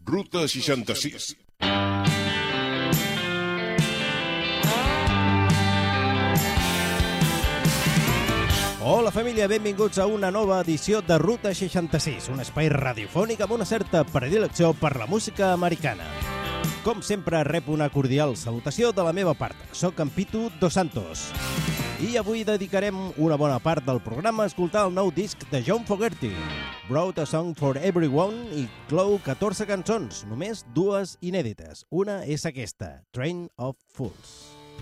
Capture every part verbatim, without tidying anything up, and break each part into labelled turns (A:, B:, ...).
A: Ruta seixanta-sis.
B: Hola família, benvinguts a una nova edició de Ruta seixanta-sis, un espai radiofònic amb una certa predilecció per la música americana. Com sempre, rep una cordial salutació de la meva part. Soc en Pitu Dos Santos. I avui dedicarem una bona part del programa a escoltar el nou disc de John Fogerty, Wrote a Song for Everyone, i clou catorze cançons, només dues inèdites. Una és aquesta, Train of Fools.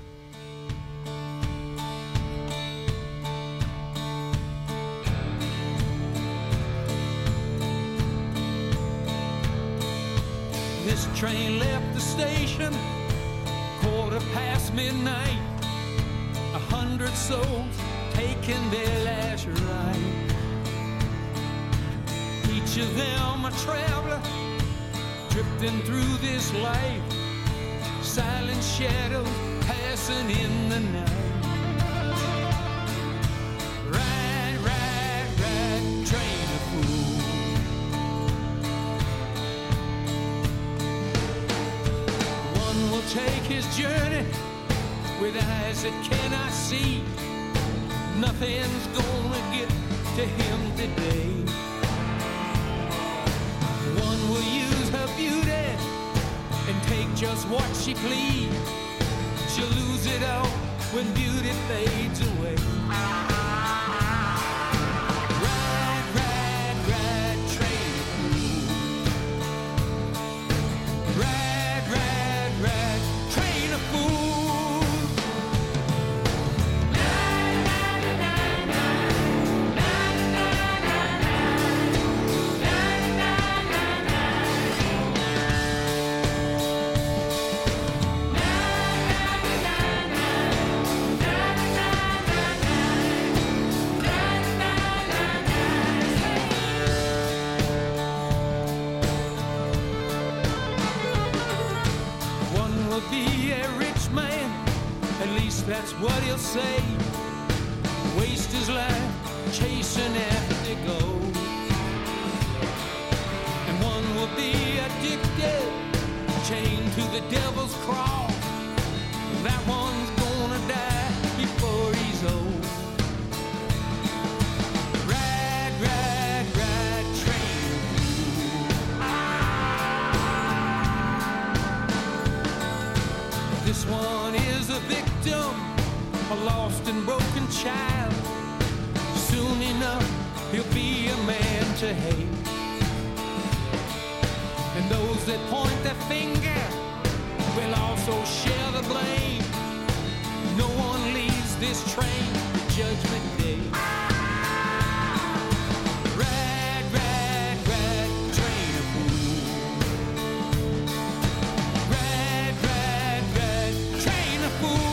C: This train left the station quarter past midnight. A hundred souls taking their last ride. Each of them a traveler drifting through this life. Silent shadows passing in the night. Ride, ride, ride, train of fools. Will take his journey with eyes that cannot see. Nothing's gonna get to him today. One will use her beauty and take just what she please. She'll lose it all when beauty fades away. Ride, ride, ride, train of fools. Ride, ride, ride, train of fools. Be a rich man, at least that's what he'll say. Waste his life chasing after gold. And one will be addicted, chained to the devil's cross. That one's gonna die before he's old. Ride, ride, ride, train of fools. This one is a victim, a lost and broken child. Soon enough, he'll be a man to hate. And those that point their finger will also share the blame. No one leaves this train to Judgment Day. Ride, ride, ride, train of fools. Ride, ride, ride, train of fools.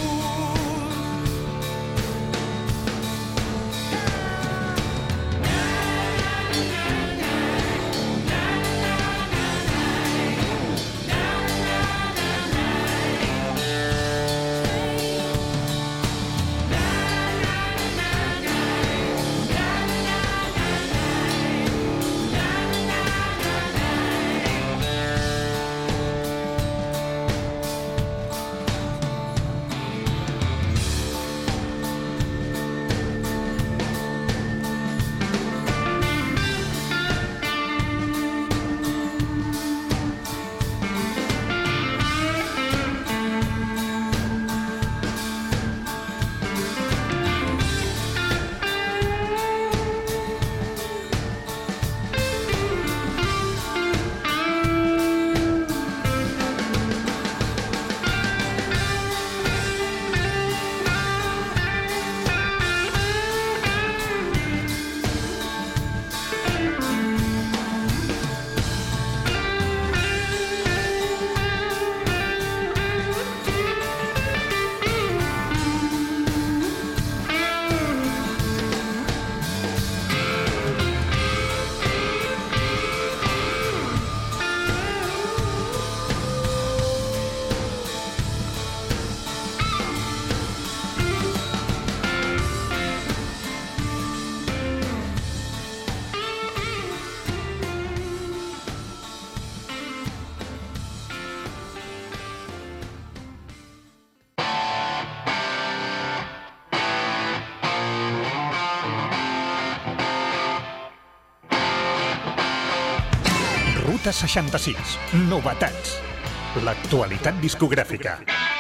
A: Ruta seixanta-sis. Novetats. L'actualitat discogràfica.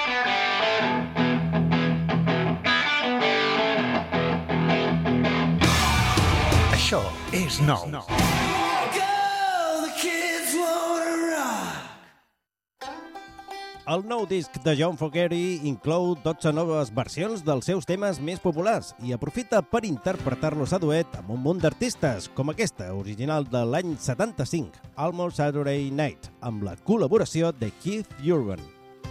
A: Això és nou.
B: El nou disc de John Fogerty inclou dotze noves versions dels seus temes més populars i aprofita per interpretar-los a duet amb un munt d'artistes, com aquesta, original de l'any setanta-cinc, Almost Saturday Night, amb la col·laboració de Keith Urban.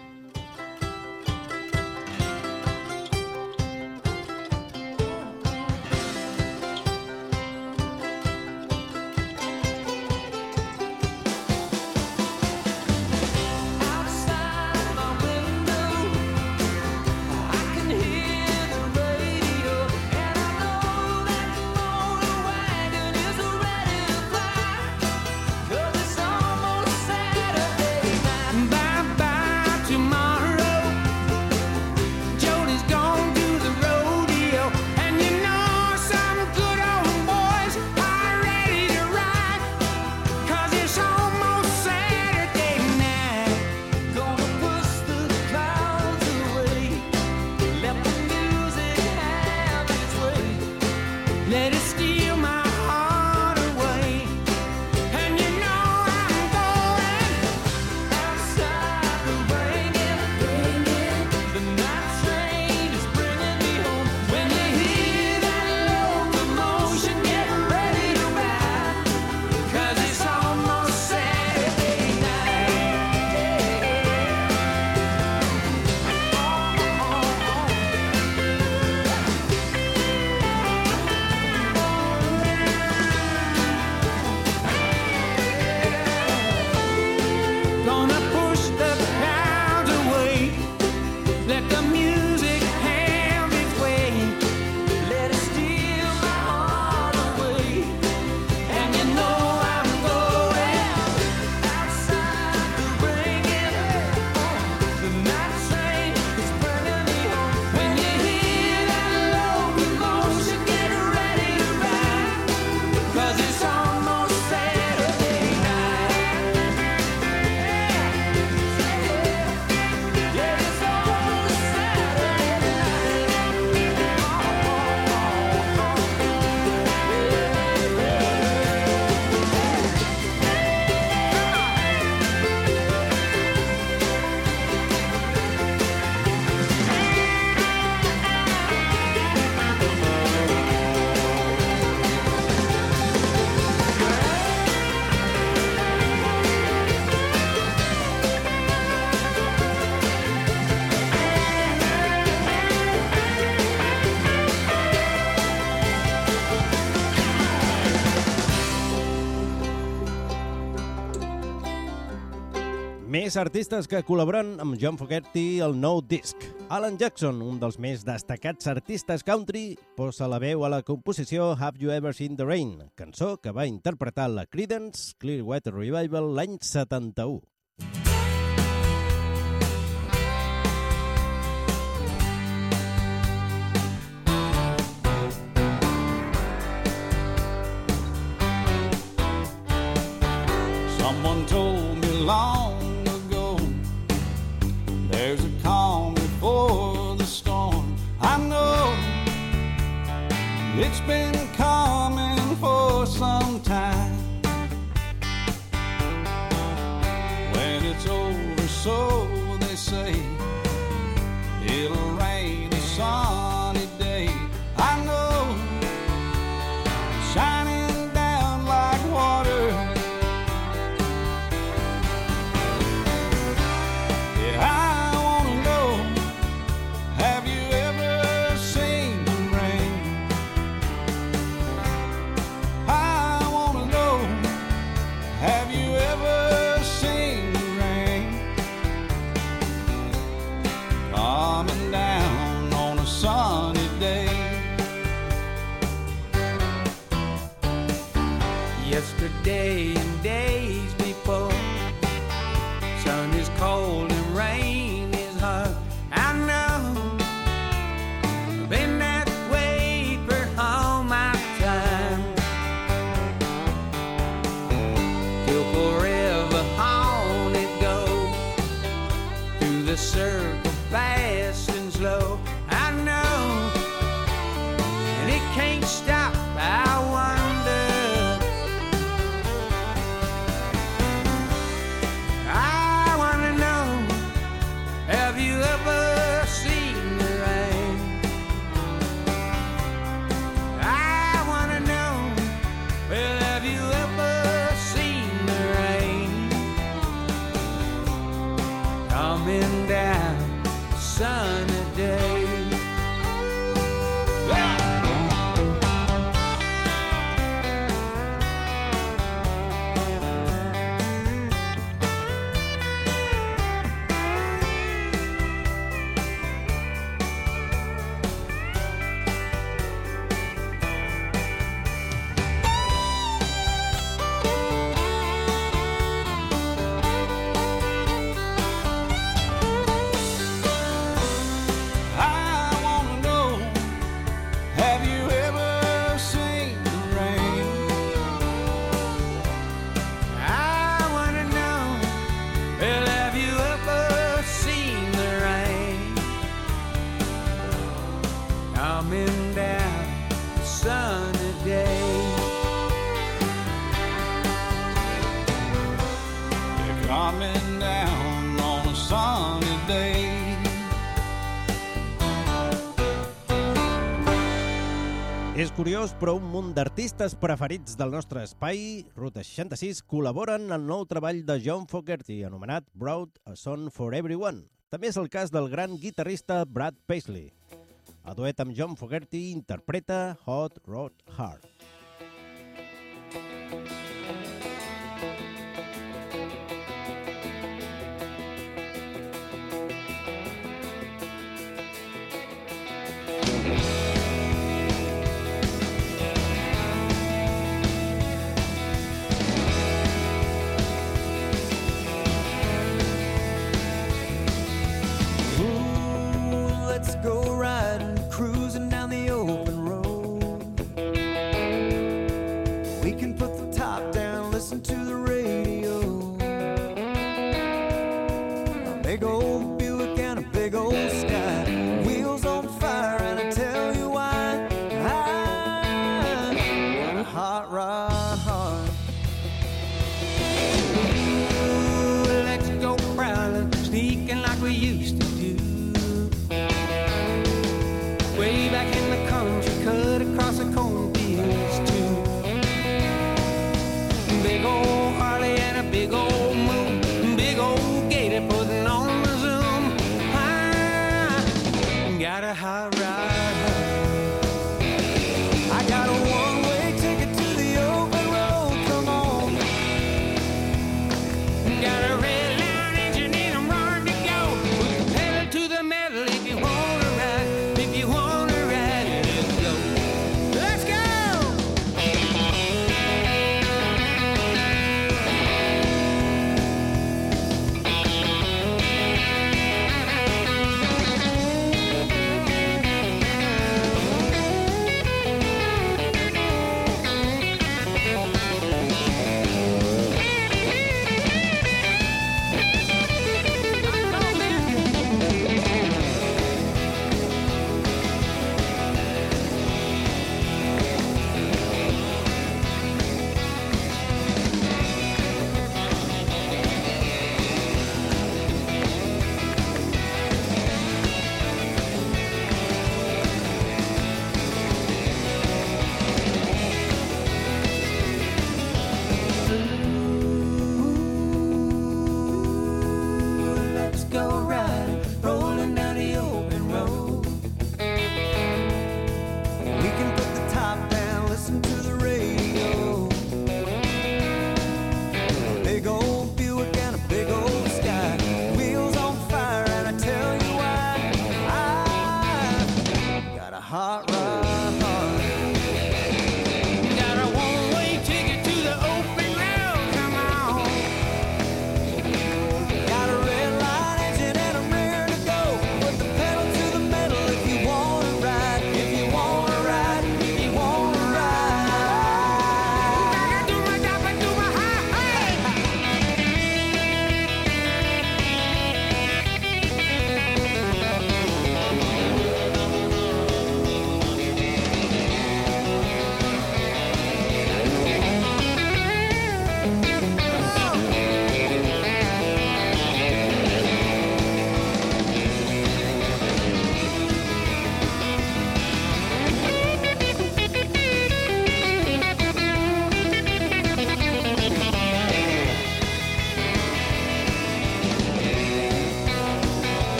B: Més artistes que col·laboren amb John Fogerty al nou disc. Alan Jackson, un dels més destacats artistes country, posa la veu a la composició Have You Ever Seen the Rain, cançó que va interpretar la Creedence Clearwater Revival l'any setanta-u.
D: Someone told me long there's a calm before the storm. I know it's been coming for some time.
C: coming down a sunny day.
B: És curiós, però un munt d'artistes preferits del nostre espai, Ruta seixanta-sis, col·laboren en el nou treball de John Fogerty, anomenat Brought a Song for Everyone. També és el cas del gran guitarrista Brad Paisley. A duet amb John Fogerty interpreta Hot Rod Heart.
E: Go riding, cruising down the open road. We can put the top down, listen to the radio. A big old Buick and a big old Sky, wheels on fire, and I tell you why. I got a hot rod heart.
C: Ooh, let's go prowling, sneaking like we used to do. Way back in the country, cut across the cornfields too. Big old Harley and a big old moon, big old gator putting on the zoom.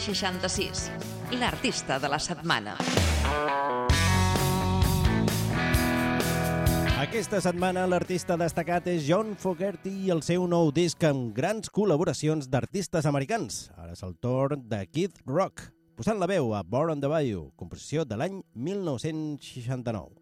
F: seixanta-sis, l'artista de la setmana.
B: Aquesta setmana l'artista destacat és John Fogerty i el seu nou disc amb grans col·laboracions d'artistes americans. Ara és el torn de Kid Rock, posant la veu a Born on the Bayou, composició de l'any mil nou-cents seixanta-nou.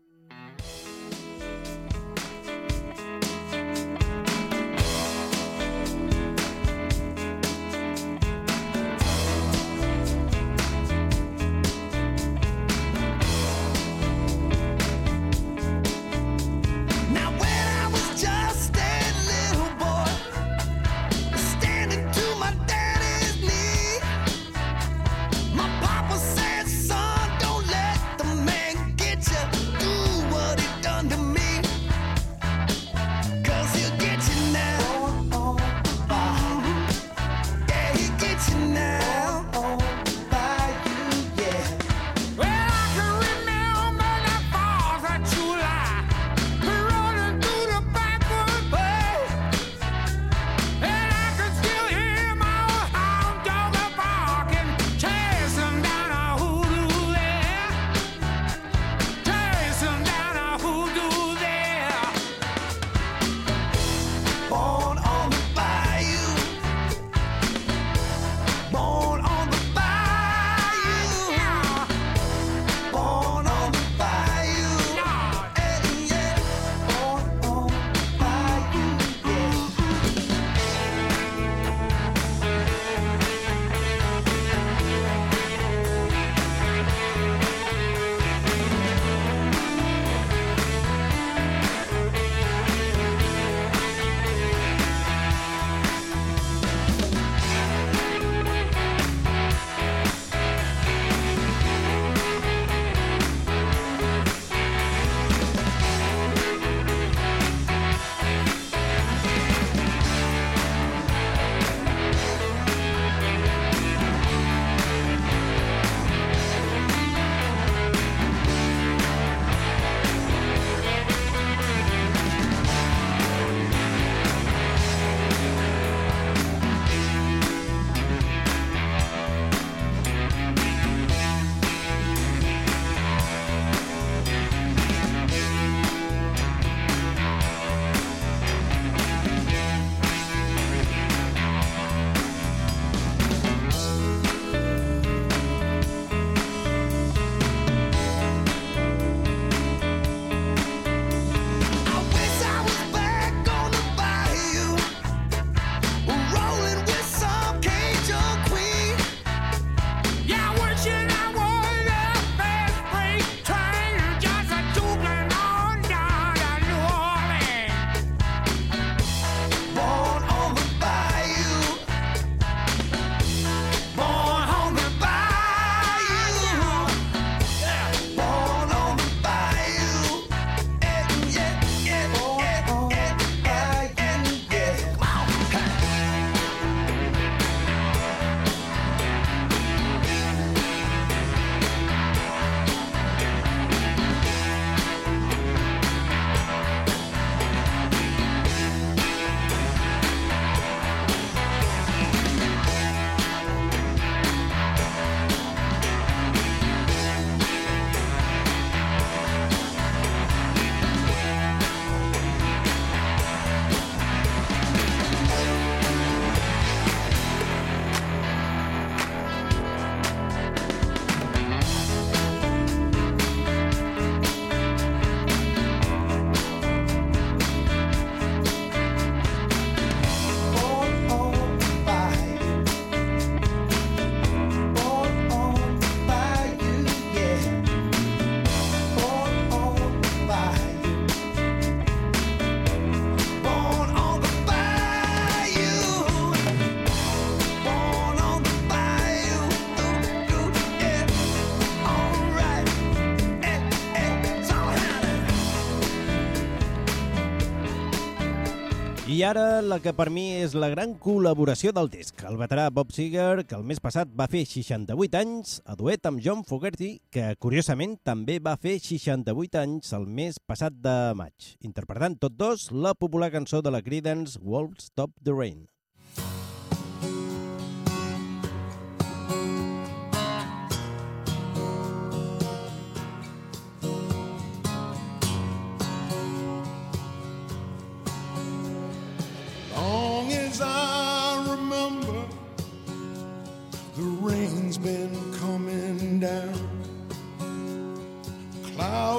B: I ara la que per mi és la gran col·laboració del disc. El veterà Bob Seger, que el mes passat va fer seixanta-vuit anys, a duet amb John Fogerty, que curiosament també va fer seixanta-vuit anys el mes passat de maig, interpretant tots dos la popular cançó de la Creedence, Won't Stop the Rain.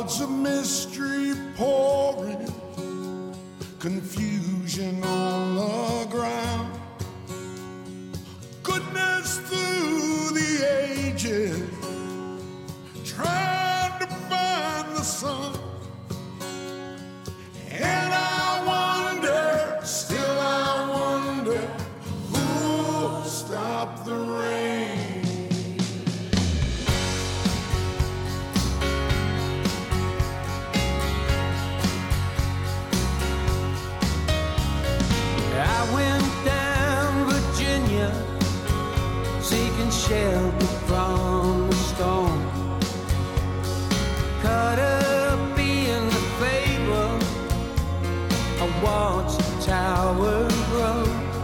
G: clouds of mystery pouring, confusion on the ground, goodness through the ages, trying to find the sun. And I wonder, still I wonder, who'll stop the rain?
C: I went down Virginia, seeking shelter from the storm. Caught up in the fable, I watched the tower grow.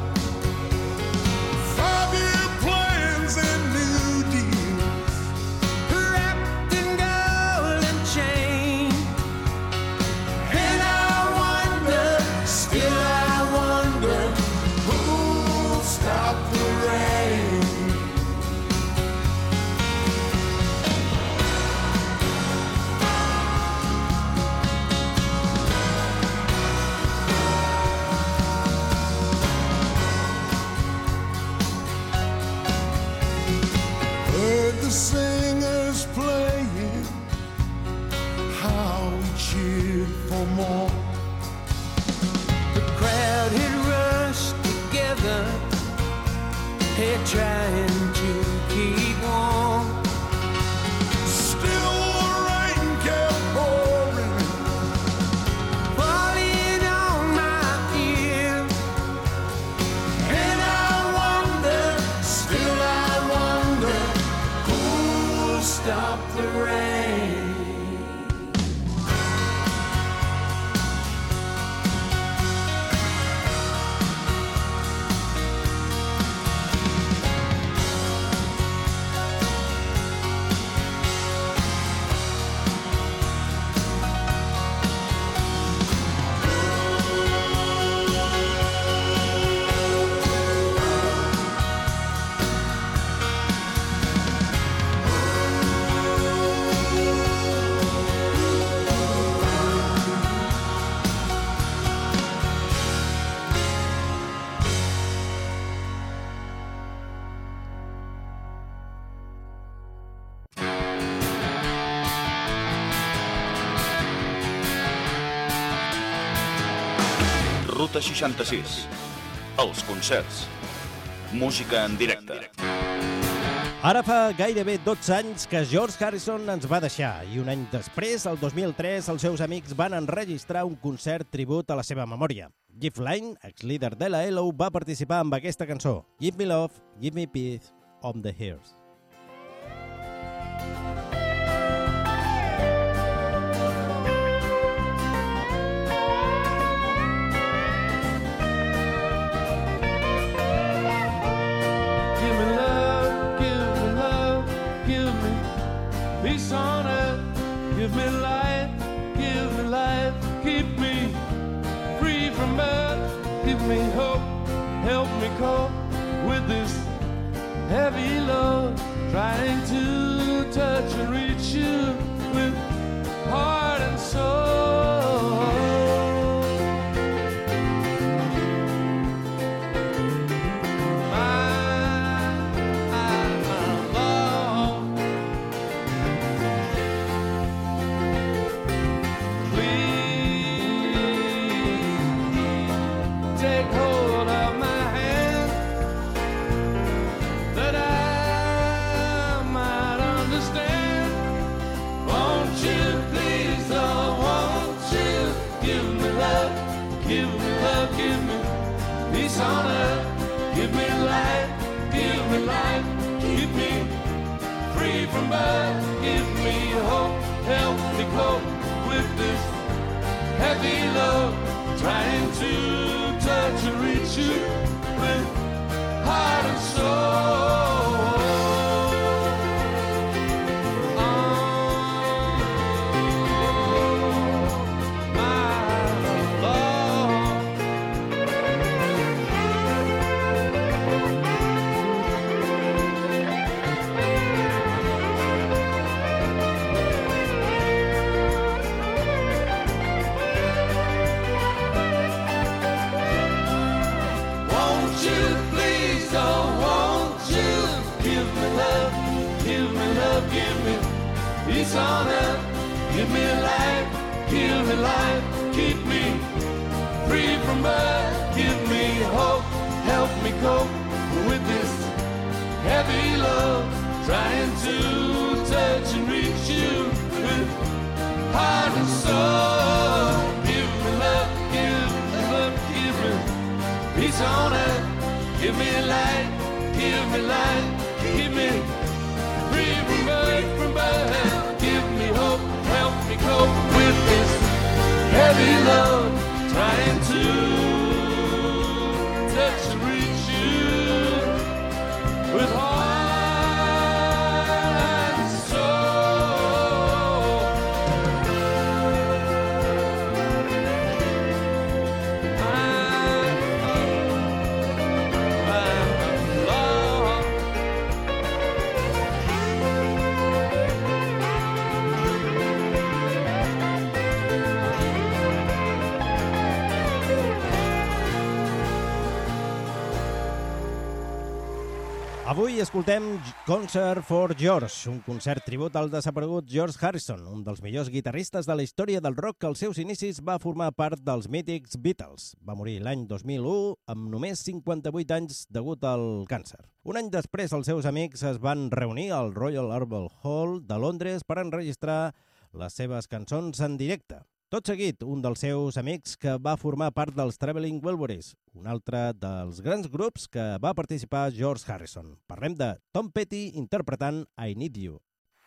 G: Five-year plans and new deals,
C: Wrapped in golden chain. And I wonder, still I wonder,
G: who'll stop the rain? Heard the singers playing, how we cheered for more.
C: the crowd had rushed together, here trying to keep warm.
G: Still the rain kept pouring,
C: Falling on my ear.
G: and I wonder, still I wonder, who'll stop the rain?
H: Ruta seixanta-sis. Els concerts. Música en directe.
B: Ara fa gairebé dotze anys que George Harrison ens va deixar i un any després, el dos mil tres, els seus amics van enregistrar un concert tribut a la seva memòria. Jeff Lynne, ex-líder de la L O, va participar amb aquesta cançó, Give Me Love, Give Me Peace, On the Hills.
C: Give me love, give me love, give me peace on earth. Give me life, give me life, keep me free from birth. Give me hope, help me cope with this heavy load. Trying to touch and reach you with heart and soul. Take hold of my hand, that I might understand. Won't you please, oh, won't you give me love, give me love, give me peace on earth. Give me life, give me life, keep me free from birth. Give me hope, help me cope with this heavy load. Trying to touch and reach you with heart and soul. Oh, my Lord. give me peace on earth. Give me life, give me life, keep me free from birth. Give me hope, help me cope with this heavy love. Trying to touch and reach you with heart and soul. Give me love, give me love, give me peace on earth. Give me light, give me light, keep me free from birth, from birth. Give me hope, help me cope with this heavy love. Trying to touch and reach you with heart and soul.
B: Avui escoltem Concert for George, un concert tribut al desaparegut George Harrison, un dels millors guitarristes de la història del rock que als seus inicis va formar part dels mítics Beatles. Va morir l'any dos mil u amb només cinquanta-vuit anys degut al càncer. Un any després, els seus amics es van reunir al Royal Albert Hall de Londres per enregistrar les seves cançons en directe. Tot seguit, un dels seus amics que va formar part dels Traveling Wilburys, un altre dels grans grups que va participar George Harrison. Parlem de Tom Petty interpretant I Need You.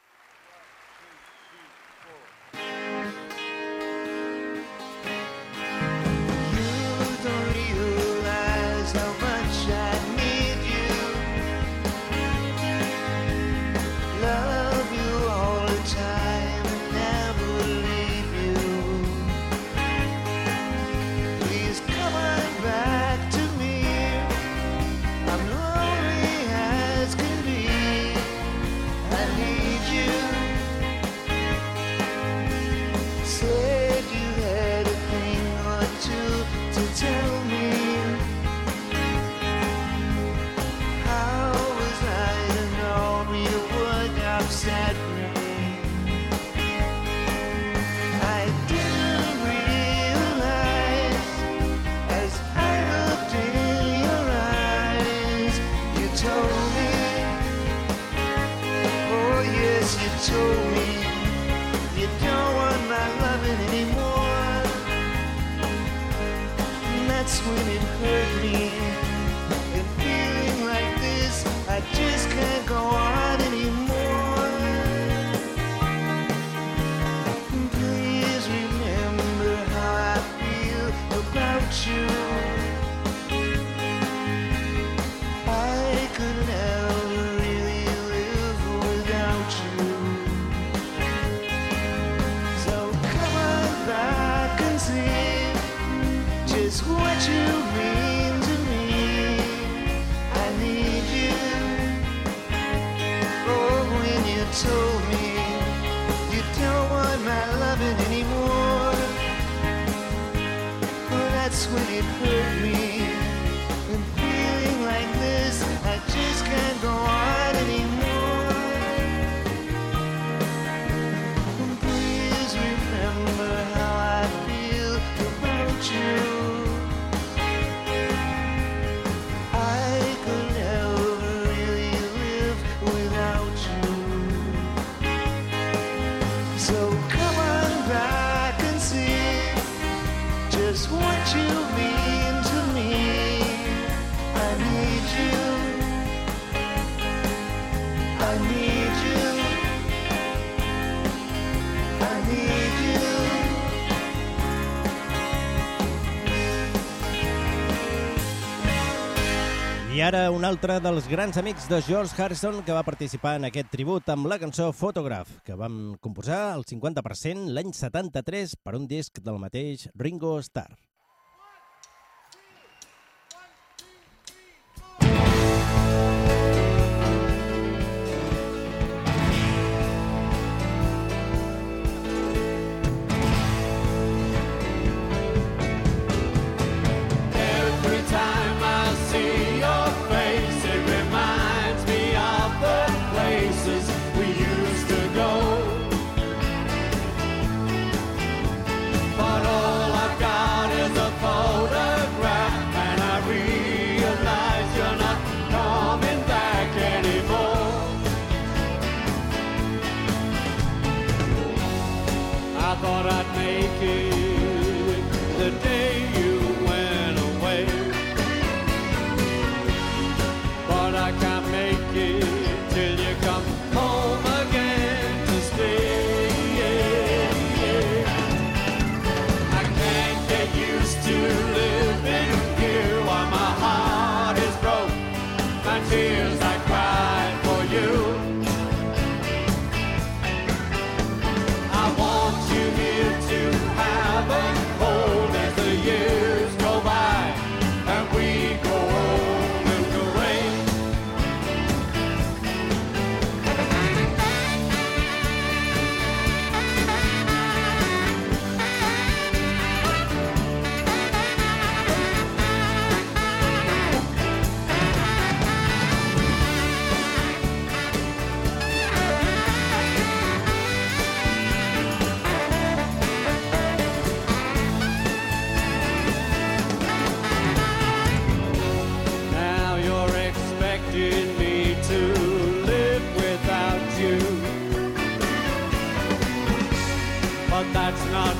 I: When it hurt me, and feeling like this, I just can't go on anymore. Please remember how I feel about you. I could never really live without you. So come on back and see just what you mean to me. I need you. Oh, when you told me you don't want my loving anymore, well, that's when it hurt me. And feeling like this, I just can't go on anymore. Please remember how I feel about you. What you mean to me, I need you, I need you, I need you.
B: I ara un altre dels grans amics de George Harrison que va participar en aquest tribut amb la cançó Photograph, que vam composar al cinquanta per cent l'any setanta-tres per un disc del mateix Ringo Starr.
C: We used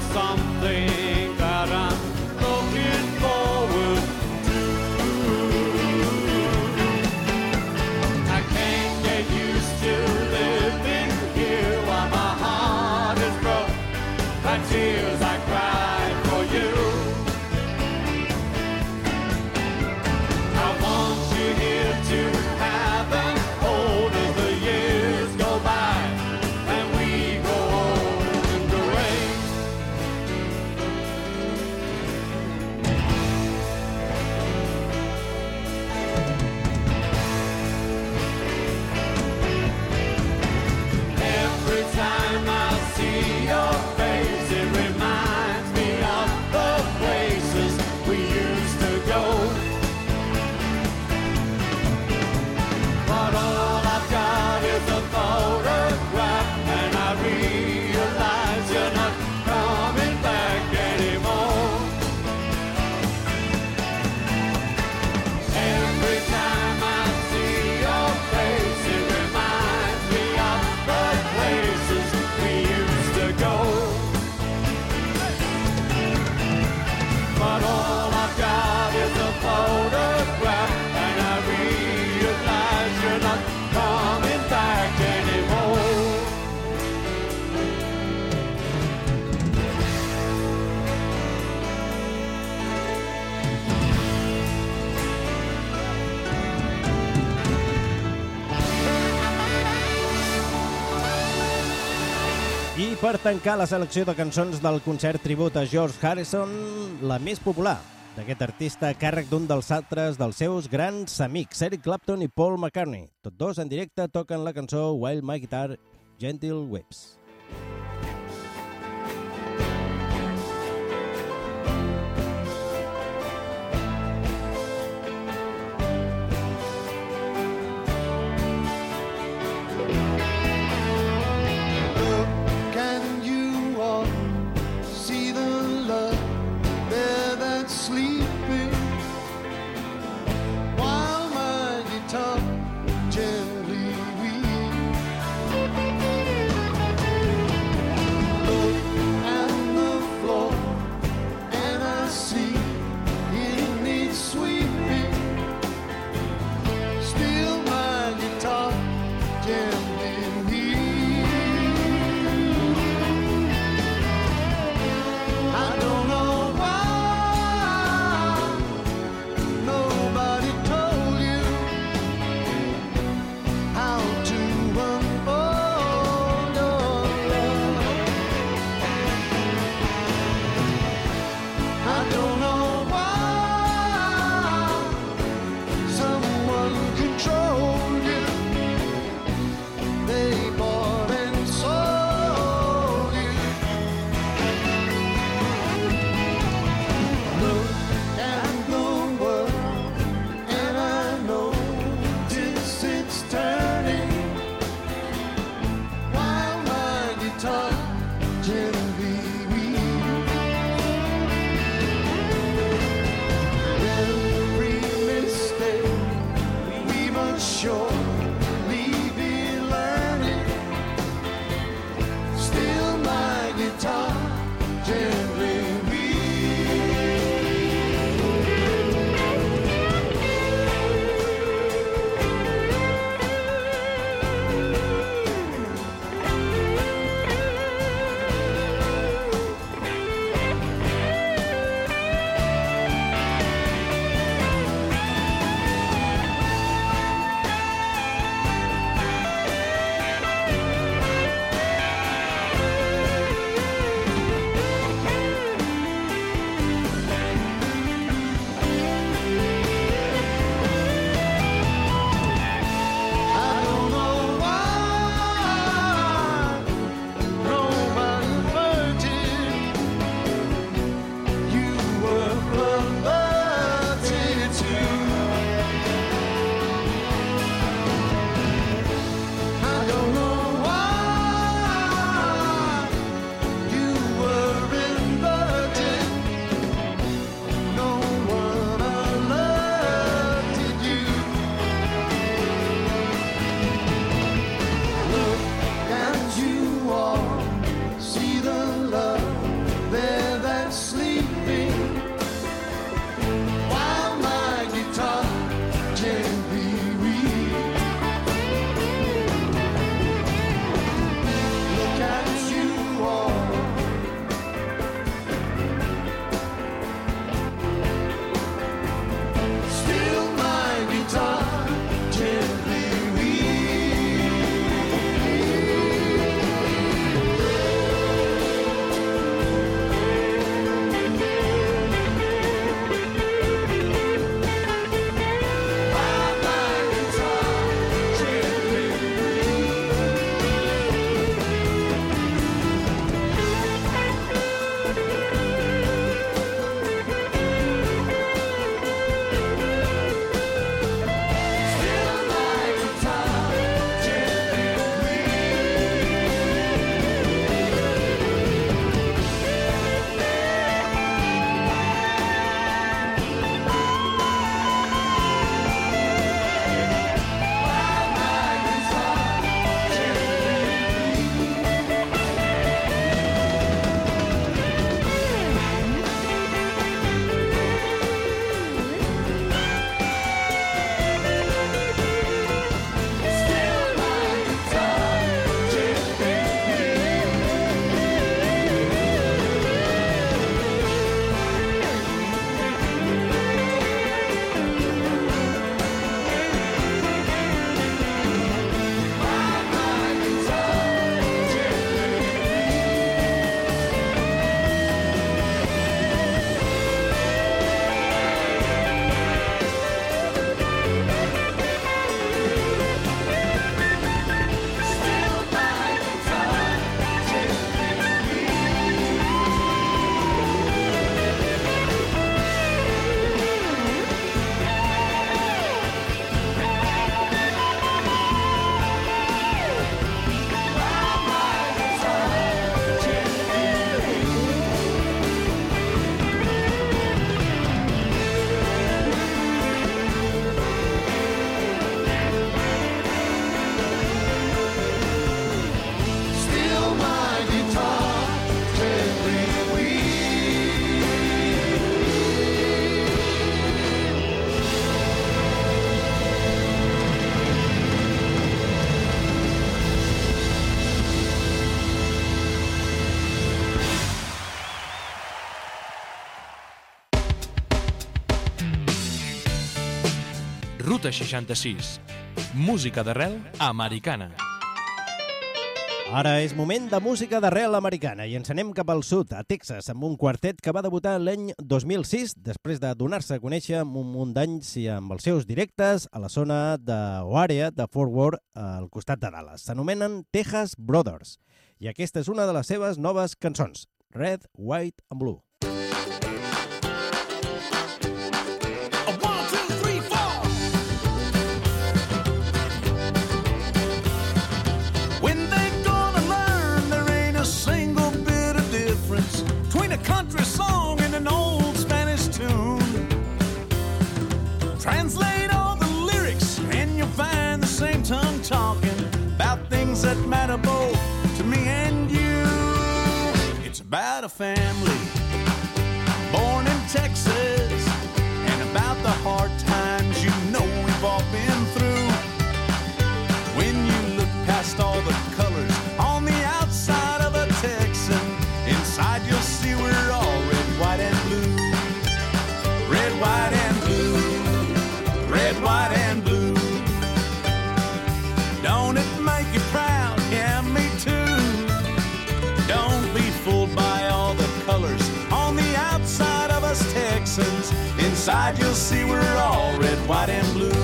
C: something that I'm looking forward to. I can't get used to living here while my heart is broke. The tears I cried for you. I want you here to have an hold as the years go by and we go old and gray. Every time I see your face, it reminds me of the places we used to go. But all I've got is a photograph, and I realize you're not coming back anymore. Every time I see your face, it reminds me of the places we used to go. But all I've got is a photograph, and I realize you're not coming back anymore.
B: I per tancar la selecció de cançons del concert tribut a George Harrison, la més popular d'aquest artista a càrrec d'un dels altres dels seus grans amics, Eric Clapton i Paul McCartney. Tots dos en directe toquen la cançó While My Guitar Gentle Weeps.
I: Can you all see the love there that's sleeping while my guitar gently weeps?
J: Ruta seixanta-sis. Música d'arrel americana.
B: Ara és moment de música d'arrel americana i ens anem cap al sud, a Texas, amb un quartet que va debutar l'any dos mil sis, després de donar-se a conèixer amb un munt d'anys i amb els seus directes a la zona de, o àrea de Fort Worth, al costat de Dallas. S'anomenen Texas Brothers, i aquesta és una de les seves noves cançons, Red, White and Blue.
D: Country song in an old Spanish tune. Translate all the lyrics and you'll find the same tongue talking about things that matter both to me and you. It's about a family born in Texas and about the hard times you know we've all been through. When you look past all the colors on the outside of a Texan, inside you'll see we're all red, white, and blue. Red, white, and blue. Red, white, and blue. Don't it make you proud? Yeah, me too. Don't be fooled by all the colors on the outside of us Texans. Inside you'll see we're all red, white, and blue.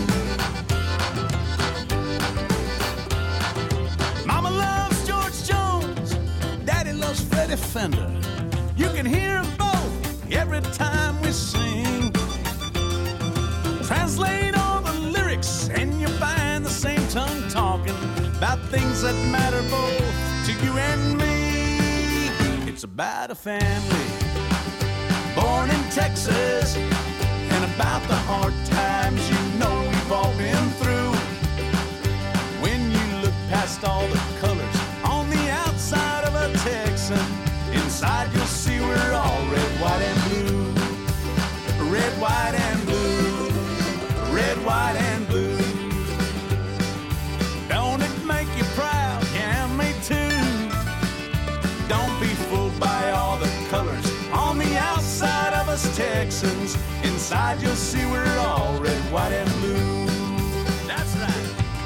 D: Mama loves George Jones. Daddy loves Freddie Fender. You can hear them both every time we sing. Translate all the lyrics and you find the same tongue talking about things that matter both to you and me. It's about a family born in Texas and about the hard times you know we've all been through. When you look past all the colors on the outside of a Texan, inside you'll see we're all red, white, and blue. Red, white, and blue. Red, white, and blue. Don't it make you proud? Yeah, me too. Don't be fooled by all the colors on the outside of us Texans. Inside you'll see we're all red, white, and blue. That's right.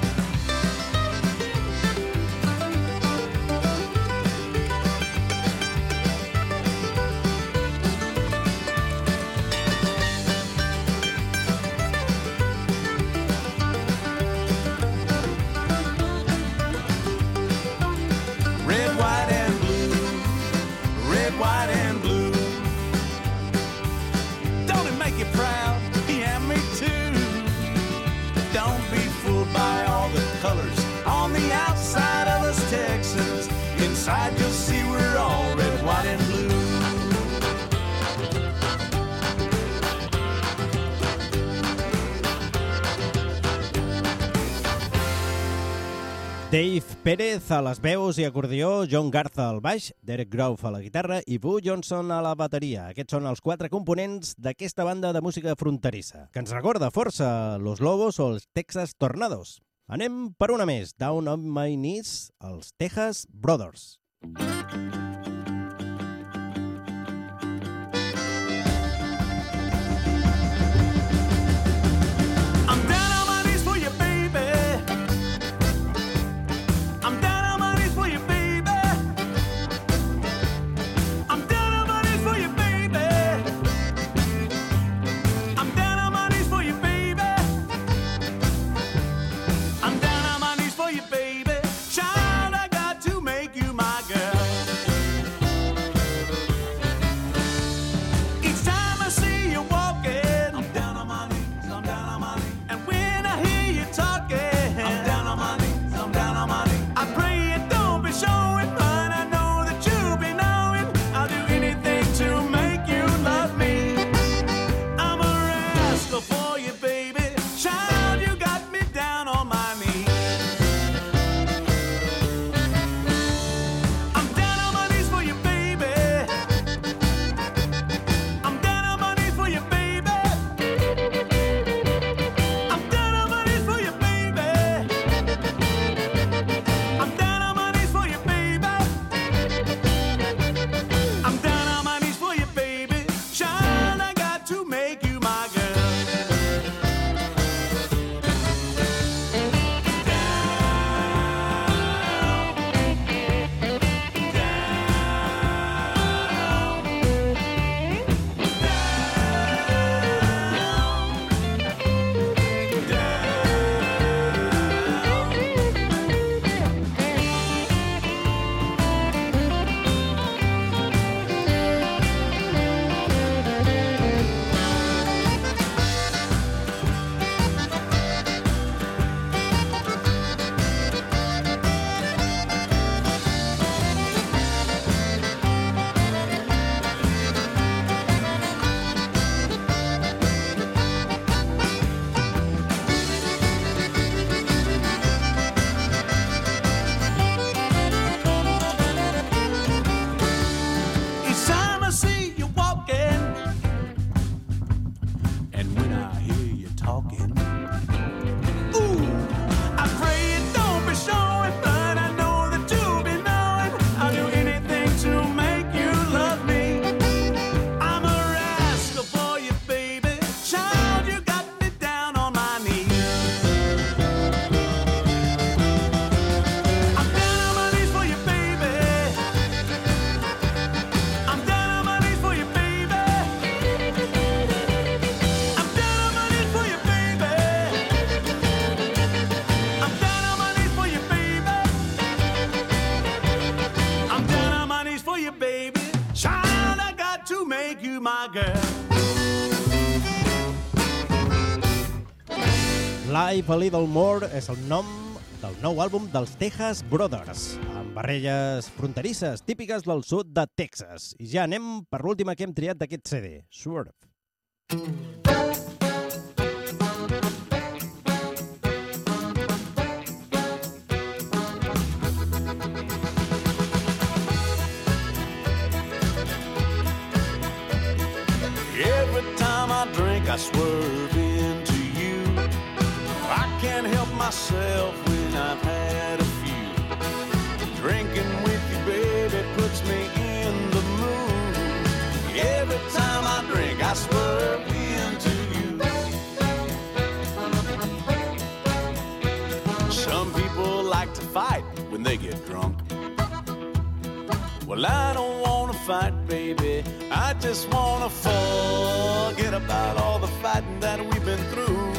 D: Inside you'll see we're all red, white, and blue.
B: Dave Pérez a les veus i acordió, John Garza al baix, Derek Grove a la guitarra i Boo Johnson a la bateria. Aquests són els quatre components d'aquesta banda de música fronterissa, que ens recorda força Los Lobos o els Texas Tornados. Anem per una més, Down on My Knees, els Texas Brothers.
D: Child, I got to make you my girl.
B: Live a Little More és el nom del nou àlbum dels Texas Brothers, amb barrelles fronterisses típiques del sud de Texas. I ja anem per l'última que hem triat d'aquest C D, Swerve.
D: Every time I drink, I swerve into you. I can't help myself when I've had a few. Drinking with you, baby, puts me in the mood. Every time I drink, I swerve into you. Some people like to fight when they get drunk. Well, I don't want to fight, baby. I just want to forget about all the fighting that we've been through.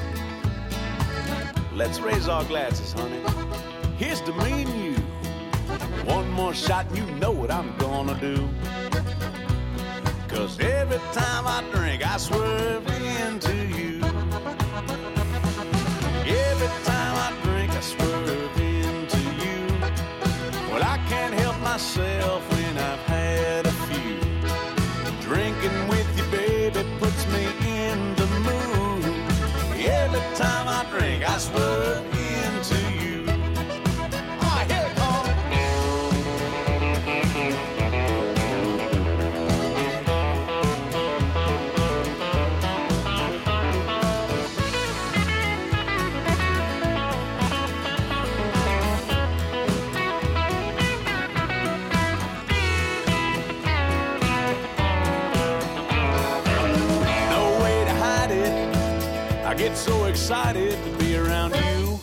D: Let's raise our glasses, honey. Here's to me and you. One more shot and you know what I'm gonna do. Cause every time I drink, I swerve into you. Every time I drink, I swerve into you. Well, I can't help myself when I've had a few. Drinking with you, baby, puts me in the mood. Every time I drink, I swerve into you. Oh, here it comes. I get so excited to be around you.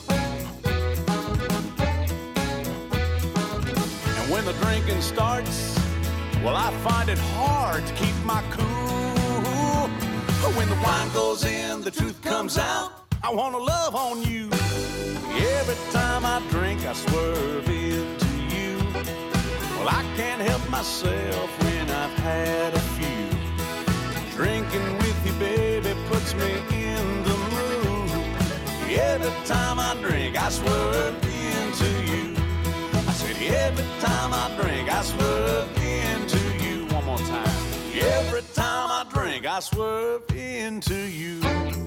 D: And when the drinking starts, well, I find it hard to keep my cool. But when the wine goes in, the truth comes out. I want to love on you. Every time I drink, I swerve into you. Well, I can't help myself when I've had a few. Drinking with you, baby, puts me in the mood. Every time I drink, I swerve into you. I said, every time I drink, I swerve into you. One more time. Every time I drink, I swerve into you.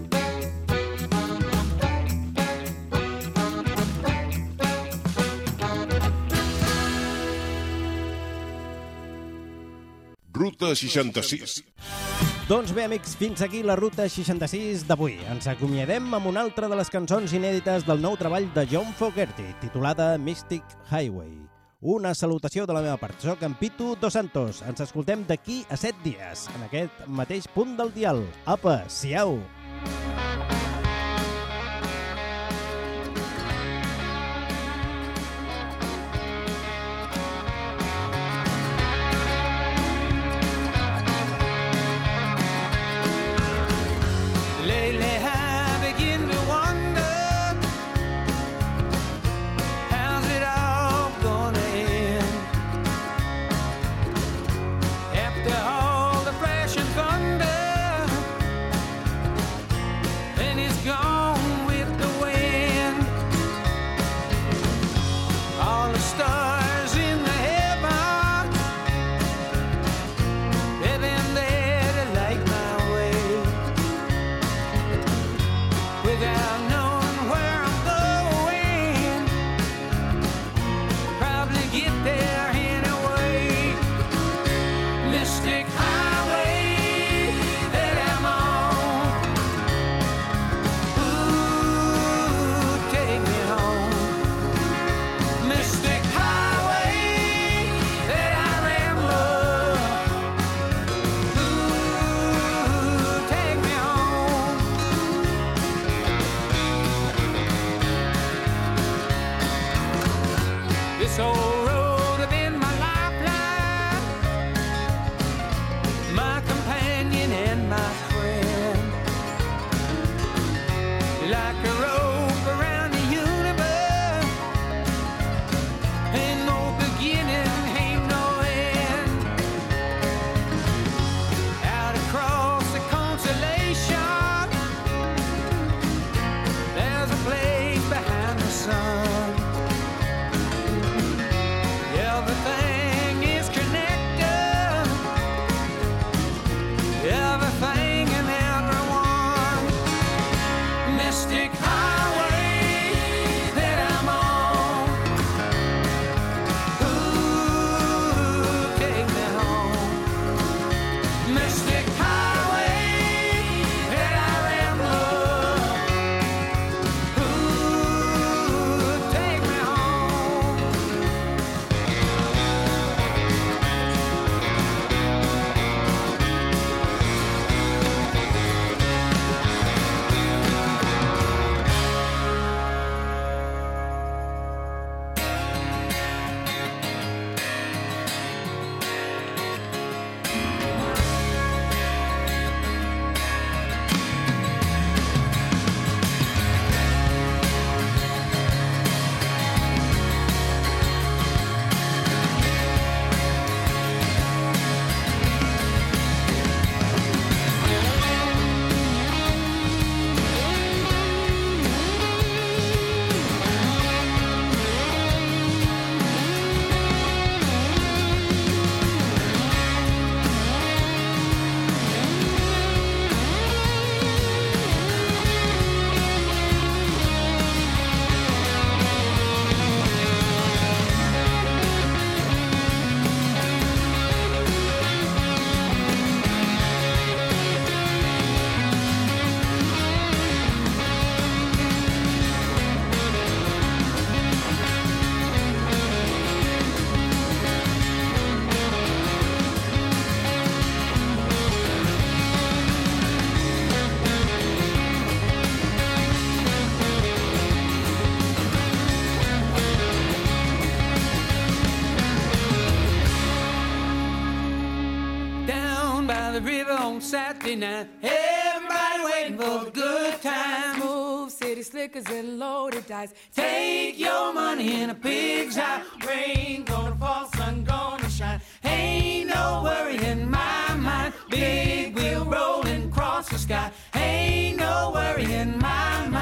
K: Ruta seixanta-sis.
B: Doncs bé, amics, fins aquí la Ruta seixanta-sis d'avui. Ens acomiadem amb una altra de les cançons inèdites del nou treball de John Fogerty, titulada Mystic Highway. Una salutació de la meva part. Soc en Pitu Dos Santos. Ens escoltem d'aquí a set dies, en aquest mateix punt del dial. Apa, siau!
L: on Saturday night. Everybody waiting for a good time.
M: Smooth city slickers and loaded dice.
L: Take your money in a pig's eye. Rain gonna fall, sun gonna shine. Ain't no worry in my mind. Big wheel rolling across the sky. Ain't no worry in my mind.